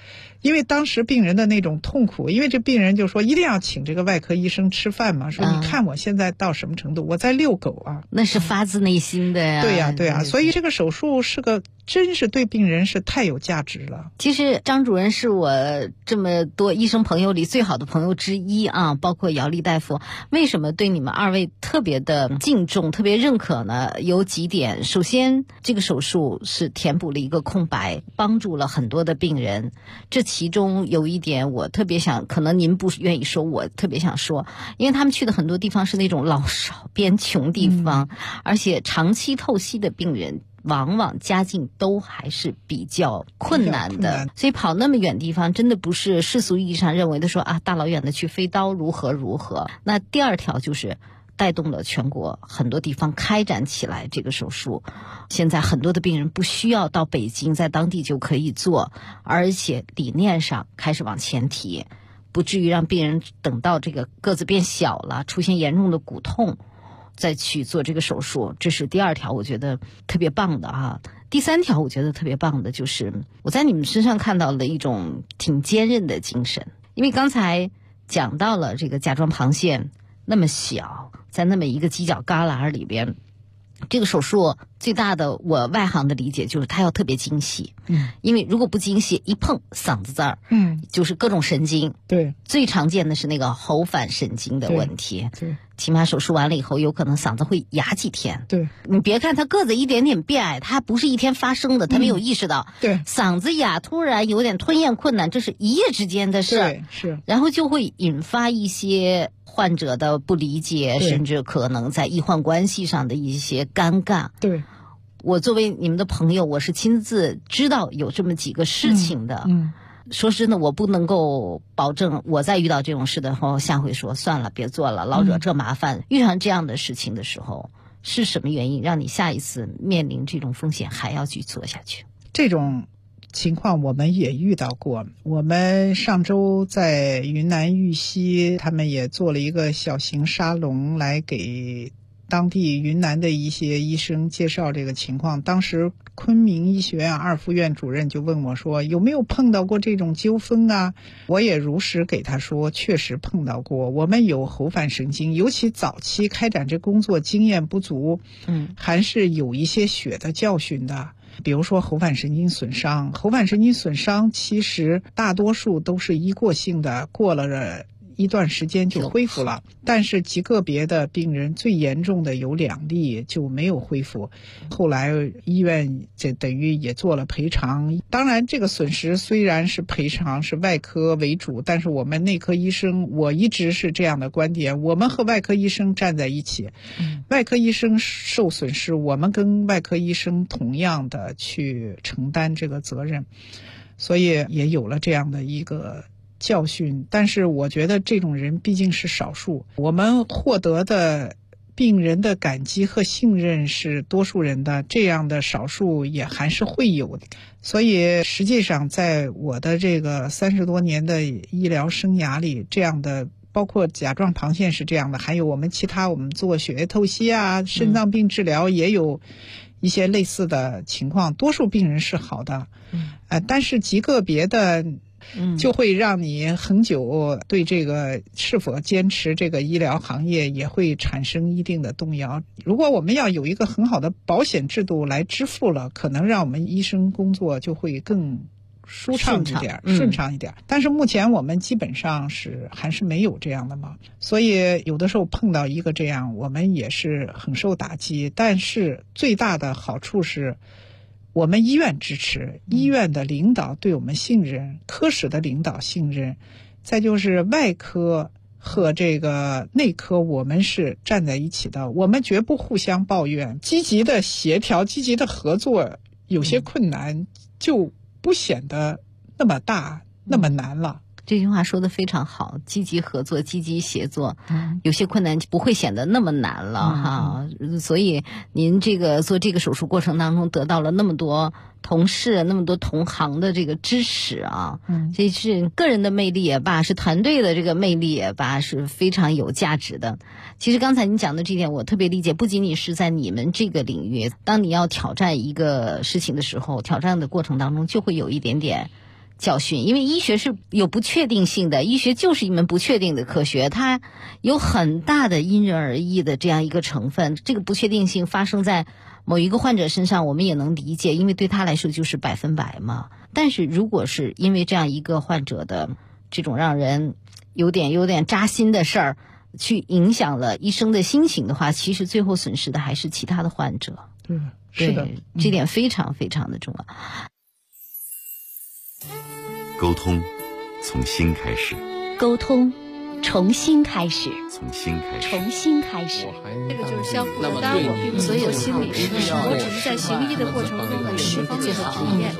因为当时病人的那种痛苦，因为这病人就说一定要请这个外科医生吃饭嘛，说你看我现在到什么程度，我在遛狗啊， 那是发自内心的呀。 对呀，对呀，所以这个手术是个真是对病人是太有价值了。 其实张主任是我这么多医生朋友里最好的朋友之一啊，包括姚丽大夫。为什么对你们二位特别的敬重、特别认可呢？有几点。首先，这个手术是填补了一个空白，帮助了很多的病人。这其中有一点我特别想，可能您不愿意说，我特别想说，因为他们去的很多地方是那种老少边穷地方，而且长期透析的病人往往家境都还是比较困难的，所以跑那么远地方真的不是世俗意义上认为的说啊，大老远的去飞刀如何如何。那第二条就是带动了全国很多地方开展起来这个手术，现在很多的病人不需要到北京，在当地就可以做，而且理念上开始往前提，不至于让病人等到这个个子变小了，出现严重的骨痛再去做这个手术。这是第二条我觉得特别棒的啊。第三条我觉得特别棒的就是我在你们身上看到了一种挺坚韧的精神，因为刚才讲到了这个甲状旁腺那么小，在那么一个犄角旮旯里边，这个手术最大的我外行的理解就是它要特别精细，因为如果不精细，一碰嗓子这儿，就是各种神经， 对， 最常见的是那个喉返神经的问题， 对， 起码手术完了以后，有可能嗓子会哑几天。 对， 你别看他个子一点点变矮，他不是一天发生的，他没有意识到， 对， 嗓子哑，突然有点吞咽困难，这是一夜之间的事， 对，是， 然后就会引发一些患者的不理解，甚至可能在医患关系上的一些尴尬。 对， 我作为你们的朋友，我是亲自知道有这么几个事情的。说真的，我不能够保证我在遇到这种事的时候，下回说算了，别做了，老惹这麻烦。遇上这样的事情的时候，是什么原因让你下一次面临这种风险还要去做下去？ 这种情况我们也遇到过。我们上周在云南玉溪，他们也做了一个小型沙龙，来给当地云南的一些医生介绍这个情况。当时昆明医学院2附院主任就问我说，有没有碰到过这种纠纷啊？我也如实给他说，确实碰到过。我们有喉返神经，尤其早期开展这工作经验不足，还是有一些血的教训的。比如说喉返神经损伤，喉返神经损伤其实大多数都是一过性的，过了一段时间就恢复了，但是极个别的病人最严重的有2例就没有恢复，后来医院这等于也做了赔偿。当然这个损失虽然是赔偿是外科为主，但是我们内科医生，我一直是这样的观点，我们和外科医生站在一起，外科医生受损失，我们跟外科医生同样的去承担这个责任，所以也有了这样的一个教训。但是我觉得这种人毕竟是少数，我们获得的病人的感激和信任是多数人的，这样的少数也还是会有的。所以实际上在我的这个30多年的医疗生涯里，这样的包括甲状旁腺是这样的，还有我们其他我们做血液透析啊，肾脏病治疗也有一些类似的情况，多数病人是好的，但是极个别的就会让你很久对这个是否坚持这个医疗行业也会产生一定的动摇。如果我们要有一个很好的保险制度来支付了，可能让我们医生工作就会更舒畅一点，顺畅一点。但是目前我们基本上还是没有这样的嘛，所以有的时候碰到一个这样，我们也是很受打击。但是最大的好处是我们医院支持，医院的领导对我们信任，科室的领导信任，再就是外科和这个内科我们是站在一起的，我们绝不互相抱怨，积极的协调，积极的合作，有些困难就不显得那么大，那么难了。 这句话说得非常好，积极合作，积极协作，有些困难不会显得那么难了哈。所以您这个做这个手术过程当中得到了那么多同事、那么多同行的这个支持啊，这是个人的魅力也罢，是团队的这个魅力也罢，是非常有价值的。其实刚才您讲的这点我特别理解，不仅仅是在你们这个领域，当你要挑战一个事情的时候，挑战的过程当中就会有一点点教训，因为医学是有不确定性的，医学就是一门不确定的科学，它有很大的因人而异的这样一个成分。这个不确定性发生在某一个患者身上，我们也能理解，因为对他来说就是100%嘛。但是如果是因为这样一个患者的这种让人有点扎心的事儿，去影响了医生的心情的话，其实最后损失的还是其他的患者。 对，是的， 这点非常非常的重要。 沟通从心开始， 沟通重新开始， 从心开始， 重新开始。 这个就是相互的，当然我并不是做心理师，我只是在行医的过程中有这方面的体验。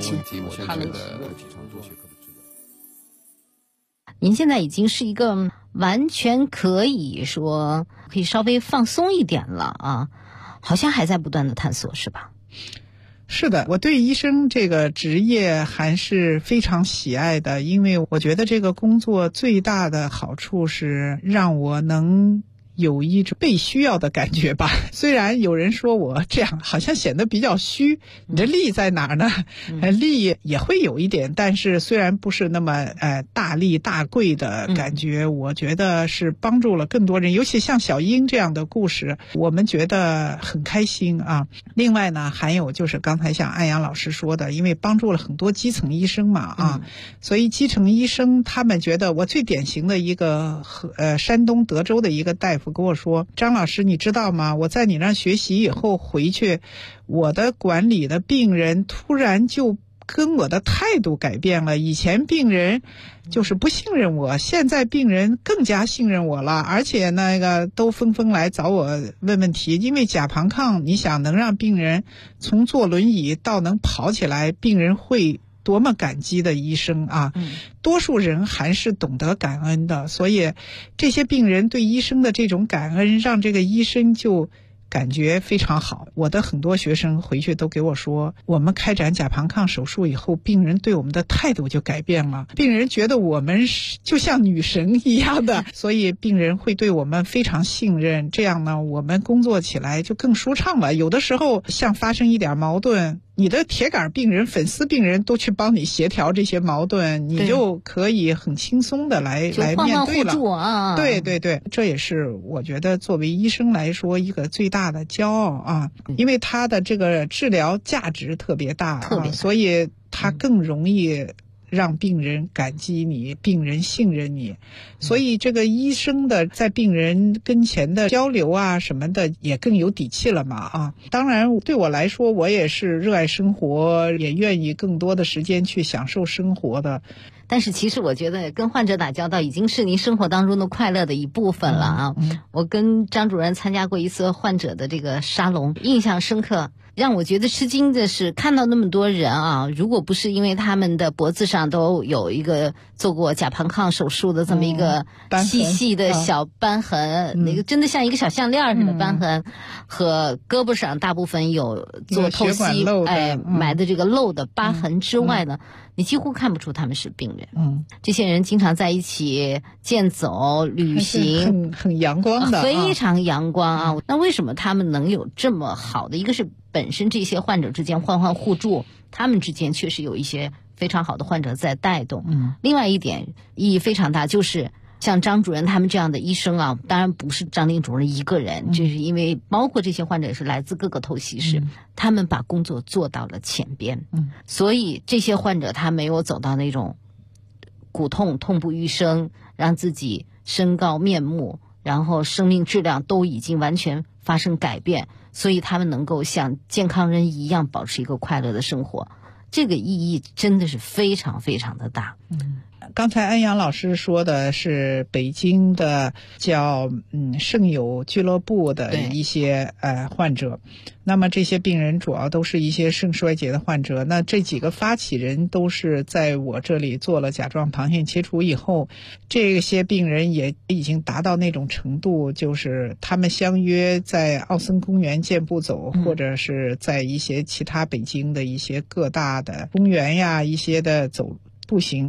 您现在已经是一个完全可以说可以稍微放松一点了啊，好像还在不断的探索，是吧？ 是的，我对医生这个职业还是非常喜爱的，因为我觉得这个工作最大的好处是让我能有一种被需要的感觉吧。虽然有人说我这样好像显得比较虚，你这力在哪儿呢？力也会有一点，但是虽然不是那么大力大贵的感觉，我觉得是帮助了更多人，尤其像小英这样的故事，我们觉得很开心啊。另外呢，还有就是刚才像安阳老师说的，因为帮助了很多基层医生嘛啊，所以基层医生他们觉得，我最典型的一个山东德州的一个大夫跟我说，张老师你知道吗，我在你那学习以后回去，我的管理的病人突然就跟我的态度改变了，以前病人就是不信任我，现在病人更加信任我了，而且那个都纷纷来找我问问题。因为甲旁抗你想能让病人从坐轮椅到能跑起来，病人会多么感激的医生啊，多数人还是懂得感恩的，所以这些病人对医生的这种感恩让这个医生就感觉非常好。我的很多学生回去都给我说，我们开展甲旁抗手术以后，病人对我们的态度就改变了，病人觉得我们就像女神一样的，所以病人会对我们非常信任，这样呢我们工作起来就更舒畅了。有的时候像发生一点矛盾，你的铁杆病人粉丝病人都去帮你协调这些矛盾，你就可以很轻松的来面对了啊。对对对，这也是我觉得作为医生来说一个最大的骄傲啊，因为他的这个治疗价值特别大啊，所以他更容易让病人感激你，病人信任你，所以这个医生的在病人跟前的交流啊什么的也更有底气了嘛啊。当然对我来说，我也是热爱生活，也愿意更多的时间去享受生活的。 但是其实我觉得跟患者打交道已经是您生活当中的快乐的一部分了啊。我跟张主任参加过一次患者的这个沙龙，印象深刻。让我觉得吃惊的是，看到那么多人啊，如果不是因为他们的脖子上都有一个做过甲旁抗手术的这么一个细细的小斑痕，那个真的像一个小项链似的斑痕，和胳膊上大部分有做透析埋的这个漏的疤痕之外呢，你几乎看不出他们是病人。这些人经常在一起健走、旅行， 很阳光的， 非常阳光啊。那为什么他们能有这么好的？一个是本身这些患者之间互互助，他们之间确实有一些非常好的患者在带动。另外一点意义非常大，就是像张主任他们这样的医生啊，当然不是张丁主任一个人，就是因为包括这些患者也是来自各个透析室，他们把工作做到了前边。所以这些患者他没有走到那种骨痛、痛不欲生，让自己身高面目，然后生命质量都已经完全发生改变，所以他们能够像健康人一样保持一个快乐的生活，这个意义真的是非常非常的大。 刚才安阳老师说的是北京的叫肾友俱乐部的一些患者，那么这些病人主要都是一些肾衰竭的患者。那这几个发起人都是在我这里做了甲状旁腺切除以后，这些病人也已经达到那种程度，就是他们相约在奥森公园健步走，或者是在一些其他北京的一些各大的公园呀，一些的步行，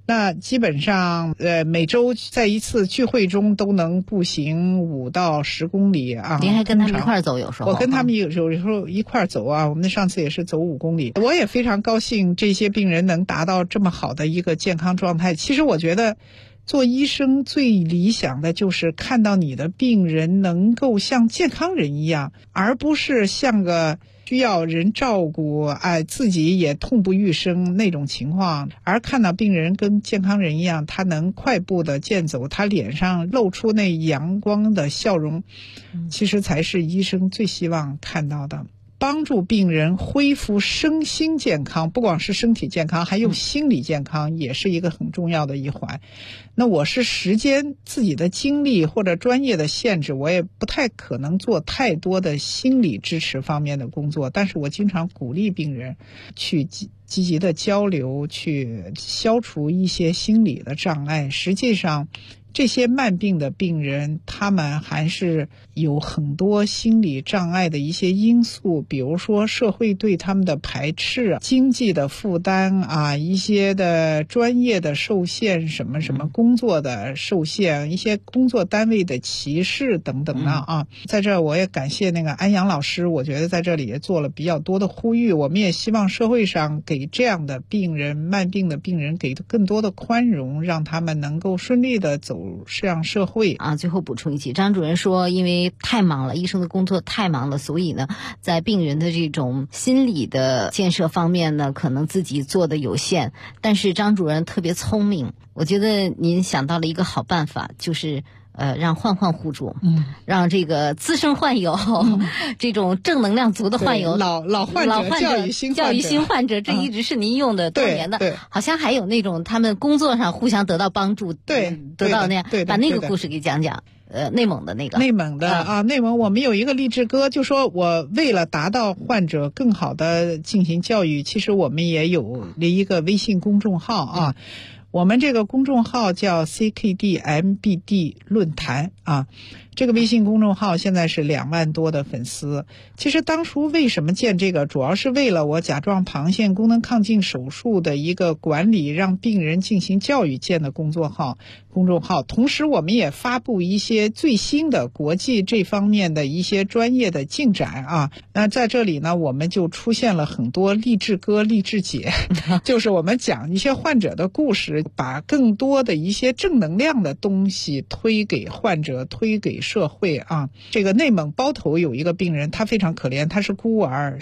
那基本上每周在一次聚会中都能步行5到10公里啊。 您还跟他们一块儿走？有时候我跟他们有时候一块儿走啊。我们上次也是走5公里。我也非常高兴这些病人能达到这么好的一个健康状态。其实我觉得做医生最理想的就是看到你的病人能够像健康人一样，而不是像个需要人照顾，自己也痛不欲生那种情况，而看到病人跟健康人一样，他能快步的健走，他脸上露出那阳光的笑容，其实才是医生最希望看到的。帮助病人恢复身心健康，不光是身体健康，还有心理健康，也是一个很重要的一环。那我是时间、自己的精力或者专业的限制，我也不太可能做太多的心理支持方面的工作，但是我经常鼓励病人去积极的交流，去消除一些心理的障碍。实际上这些慢病的病人，他们还是有很多心理障碍的一些因素，比如说社会对他们的排斥、经济的负担啊，一些的专业的受限，什么工作的受限，一些工作单位的歧视等等的啊。在这儿我也感谢那个安阳老师，我觉得在这里也做了比较多的呼吁。我们也希望社会上给这样的病人、慢病的病人给更多的宽容，让他们能够顺利的走上社会啊。最后补充一句，张主任说，因为太忙了，医生的工作太忙了，所以呢，在病人的这种心理的建设方面呢，可能自己做的有限。但是张主任特别聪明，我觉得您想到了一个好办法，就是让患互助，让这个资深患友，这种正能量足的患友， 老患者教育新患者， 这一直是您用的多年的。好像还有那种他们工作上互相得到帮助，得到那样，把那个故事给讲讲。内蒙的内蒙我们有一个励志歌，就说我为了达到患者更好的进行教育，其实我们也有一个微信公众号啊。我们这个公众号叫 CKDMBD 论坛啊，这个微信公众号现在是2万多的粉丝。其实当初为什么建这个，主要是为了我甲状旁腺功能亢进手术的一个管理，让病人进行教育建的公众号。同时我们也发布一些最新的国际这方面的一些专业的进展啊。那在这里呢，我们就出现了很多励志歌、励志姐，就是我们讲一些患者的故事，把更多的一些正能量的东西推给患者，推给社会啊。这个内蒙包头有一个病人，他非常可怜，他是孤儿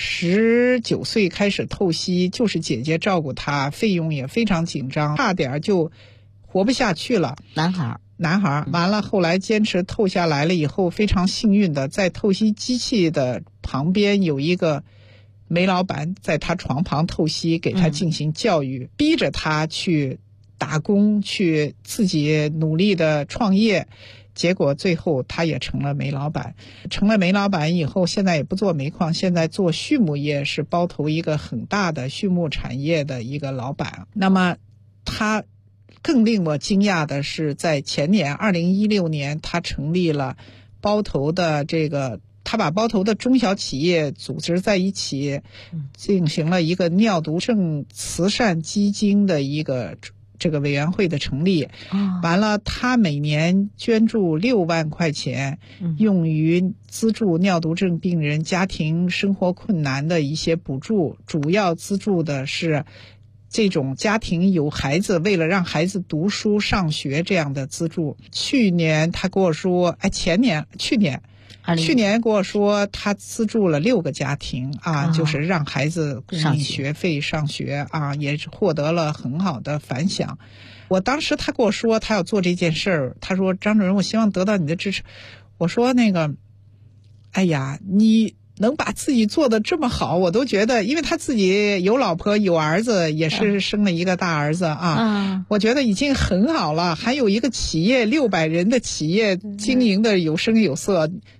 ，19岁开始透析，就是姐姐照顾他，费用也非常紧张，差点就活不下去了。 男孩完了，后来坚持透下来了以后，非常幸运的在透析机器的旁边有一个煤老板在他床旁透析，给他进行教育，逼着他去打工，去自己努力的创业。结果最后他也成了煤老板以后，现在也不做煤矿，现在做畜牧业，是包头一个很大的畜牧产业的一个老板。那么他更令我惊讶的是，在前年2016年，他成立了包头的他把包头的中小企业组织在一起，进行了一个尿毒症慈善基金的一个这个委员会的成立。完了，他每年捐助6万块钱，用于资助尿毒症病人家庭生活困难的一些补助，主要资助的是这种家庭有孩子，为了让孩子读书上学这样的资助。去年他跟我说，去年跟我说他资助了6个家庭啊，就是让孩子供应学费上学啊，也获得了很好的反响。我当时他跟我说他要做这件事儿，他说张主任，我希望得到你的支持。我说哎呀，你能把自己做得这么好，我都觉得，因为他自己有老婆有儿子，也是生了一个大儿子啊，我觉得已经很好了。还有一个企业600人的企业经营的有声有色，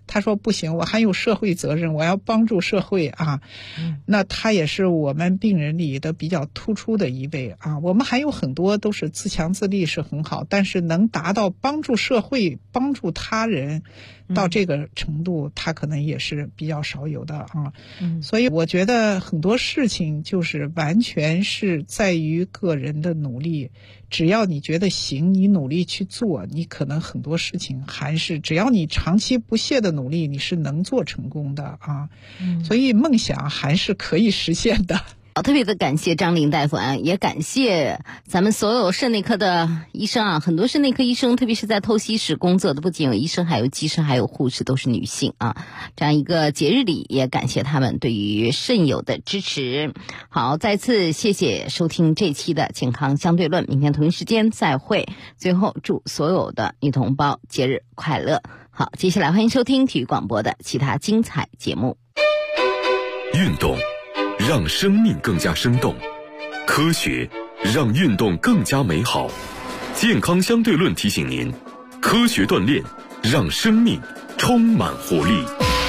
他说不行，我还有社会责任，我要帮助社会啊。那他也是我们病人里的比较突出的一位啊。我们还有很多都是自强自立是很好，但是能达到帮助社会、帮助他人到这个程度，他可能也是比较少有的啊。所以我觉得很多事情就是完全是在于个人的努力，只要你觉得行，你努力去做，你可能很多事情还是只要你长期不懈的努力，你是能做成功的啊。所以梦想还是可以实现的。 特别的感谢张林大夫啊，也感谢咱们所有肾内科的医生啊，很多肾内科医生，特别是在透析室工作的，不仅有医生，还有技师，还有护士，都是女性啊。这样一个节日里，也感谢他们对于肾友的支持。好，再次谢谢收听这期的健康相对论，明天同一时间再会。最后祝所有的女同胞节日快乐。好，接下来欢迎收听体育广播的其他精彩节目。 运动让生命更加生动，科学让运动更加美好。健康相对论提醒您，科学锻炼让生命充满活力。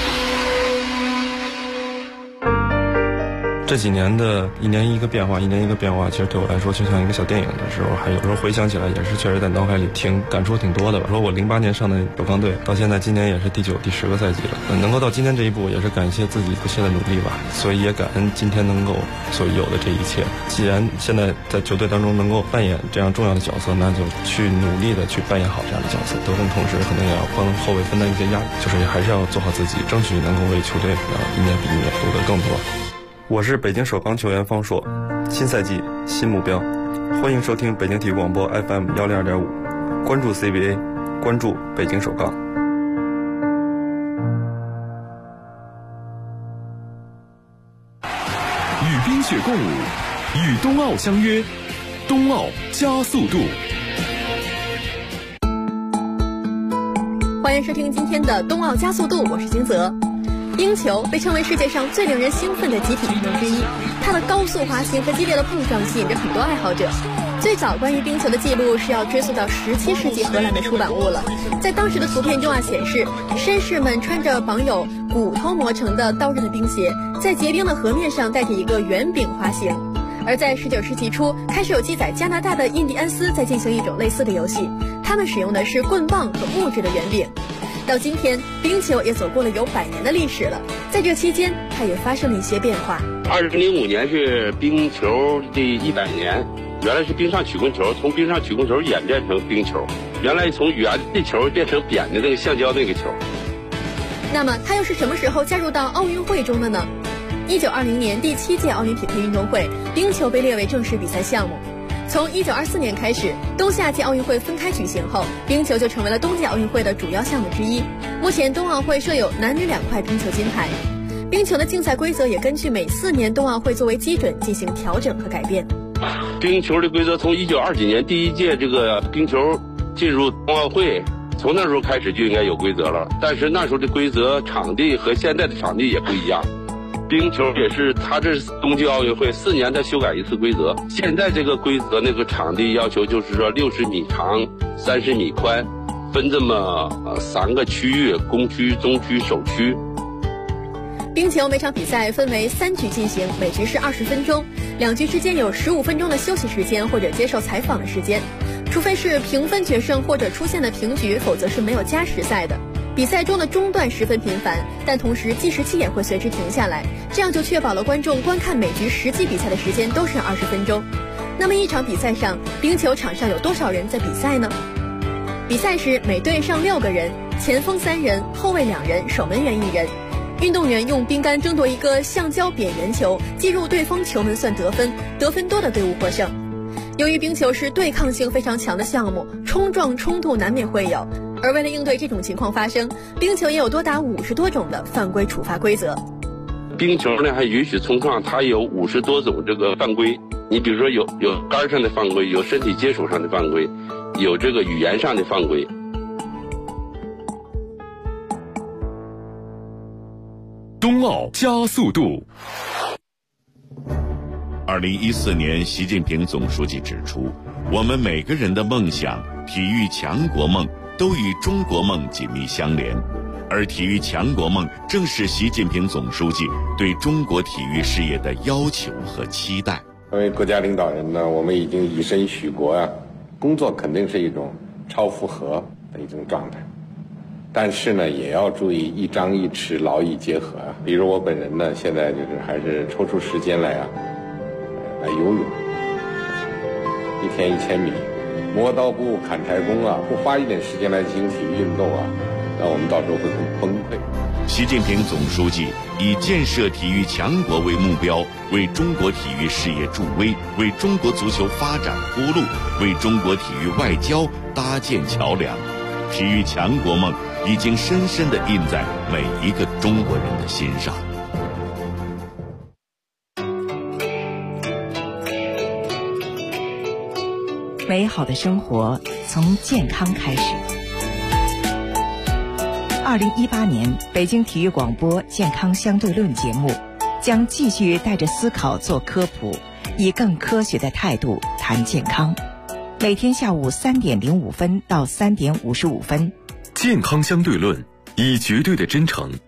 这几年的一年一个变化，其实对我来说就像一个小电影的时候，还有时候回想起来也是确实在脑海里感触挺多的吧。说我08年上的首钢队，到现在今年也是第9、第10个赛季了，能够到今天这一步，也是感谢自己不懈的努力吧。所以也感恩今天能够所有的这一切。既然现在在球队当中能够扮演这样重要的角色，那就去努力的去扮演好这样的角色。得分同时可能也要帮后卫分担一些压力，就是还是要做好自己，争取能够为球队一年比一年夺得更多。我是北京首钢球员方硕，新赛季新目标，欢迎收听北京体育广播 FM 102.5，关注 CBA， 关注北京首钢。 与冰雪共舞，与冬奥相约，冬奥加速度。 欢迎收听今天的冬奥加速度，我是金泽。冰球被称为世界上最令人兴奋的集体运动之一，它的高速滑行和激烈的碰撞吸引着很多爱好者。最早关于冰球的记录是要追溯到17世纪荷兰的出版物了。在当时的图片中显示绅士们穿着绑有骨头磨成的刀刃的冰鞋，在结冰的河面上带着一个圆饼滑行。而在19世纪初，开始有记载加拿大的印第安斯在进行一种类似的游戏，他们使用的是棍棒和木质的圆饼。到今天，冰球也走过了有100年的历史了。在这期间，它也发生了一些变化。 2005年是冰球的100年，原来是冰上曲棍球，从冰上曲棍球演变成冰球，原来从圆的球变成扁的那个橡胶那个球。 那么，它又是什么时候加入到奥运会中的呢？1920年第7届奥林匹克运动会，冰球被列为正式比赛项目。从1924年开始，冬夏季奥运会分开举行后，冰球就成为了冬季奥运会的主要项目之一。目前冬奥会设有男女2块冰球金牌。冰球的竞赛规则也根据每4年冬奥会作为基准进行调整和改变。 冰球的规则从1920几年第1届这个冰球进入冬奥会，从那时候开始就应该有规则了。但是那时候的规则场地和现在的场地也不一样。冰球也是，它这是冬季奥运会4年它修改一次规则。现在这个规则那个场地要求就是说60米长，30米宽，分这么3个区域：攻区、中区、守区。 冰球每场比赛分为3局进行，每局是20分钟，2局之间有15分钟的休息时间或者接受采访的时间。除非是平分决胜或者出现的平局，否则是没有加时赛的。比赛中的中断十分频繁，但同时计时器也会随之停下来，这样就确保了观众观看每局实际比赛的时间都是20分钟。那么一场比赛上，冰球场上有多少人在比赛呢？比赛时每队上6个人，前锋3人，后卫2人，守门员1人。运动员用冰杆争夺一个橡胶扁圆球，击入对方球门算得分，得分多的队伍获胜。由于冰球是对抗性非常强的项目，冲撞冲突难免会有，而为了应对这种情况发生，冰球也有多达50多种的犯规处罚规则。 冰球呢还允许冲撞，它有50多种这个犯规。你比如说有杆上的犯规，有身体接触上的犯规，有这个语言上的犯规。 冬奥加速度。 2014年，习近平总书记指出，我们每个人的梦想、体育强国梦都与中国梦紧密相连。 而体育强国梦正是习近平总书记对中国体育事业的要求和期待。 作为国家领导人呢，我们已经以身许国啊，工作肯定是一种超负荷的一种状态，但是呢，也要注意一张一弛，劳逸结合啊。比如我本人呢，现在就是还是抽出时间来游泳，一天1000米，磨刀不误砍柴工啊，不花一点时间来进行体育运动啊，那我们到时候会很崩溃。 习近平总书记以建设体育强国为目标，为中国体育事业助威，为中国足球发展铺路，为中国体育外交搭建桥梁。体育强国梦已经深深地印在每一个中国人的心上。 美好的生活从健康开始。2018年北京体育广播健康相对论节目将继续带着思考做科普，以更科学的态度谈健康。每天下午3点05分到3点55分。 健康相对论，以绝对的真诚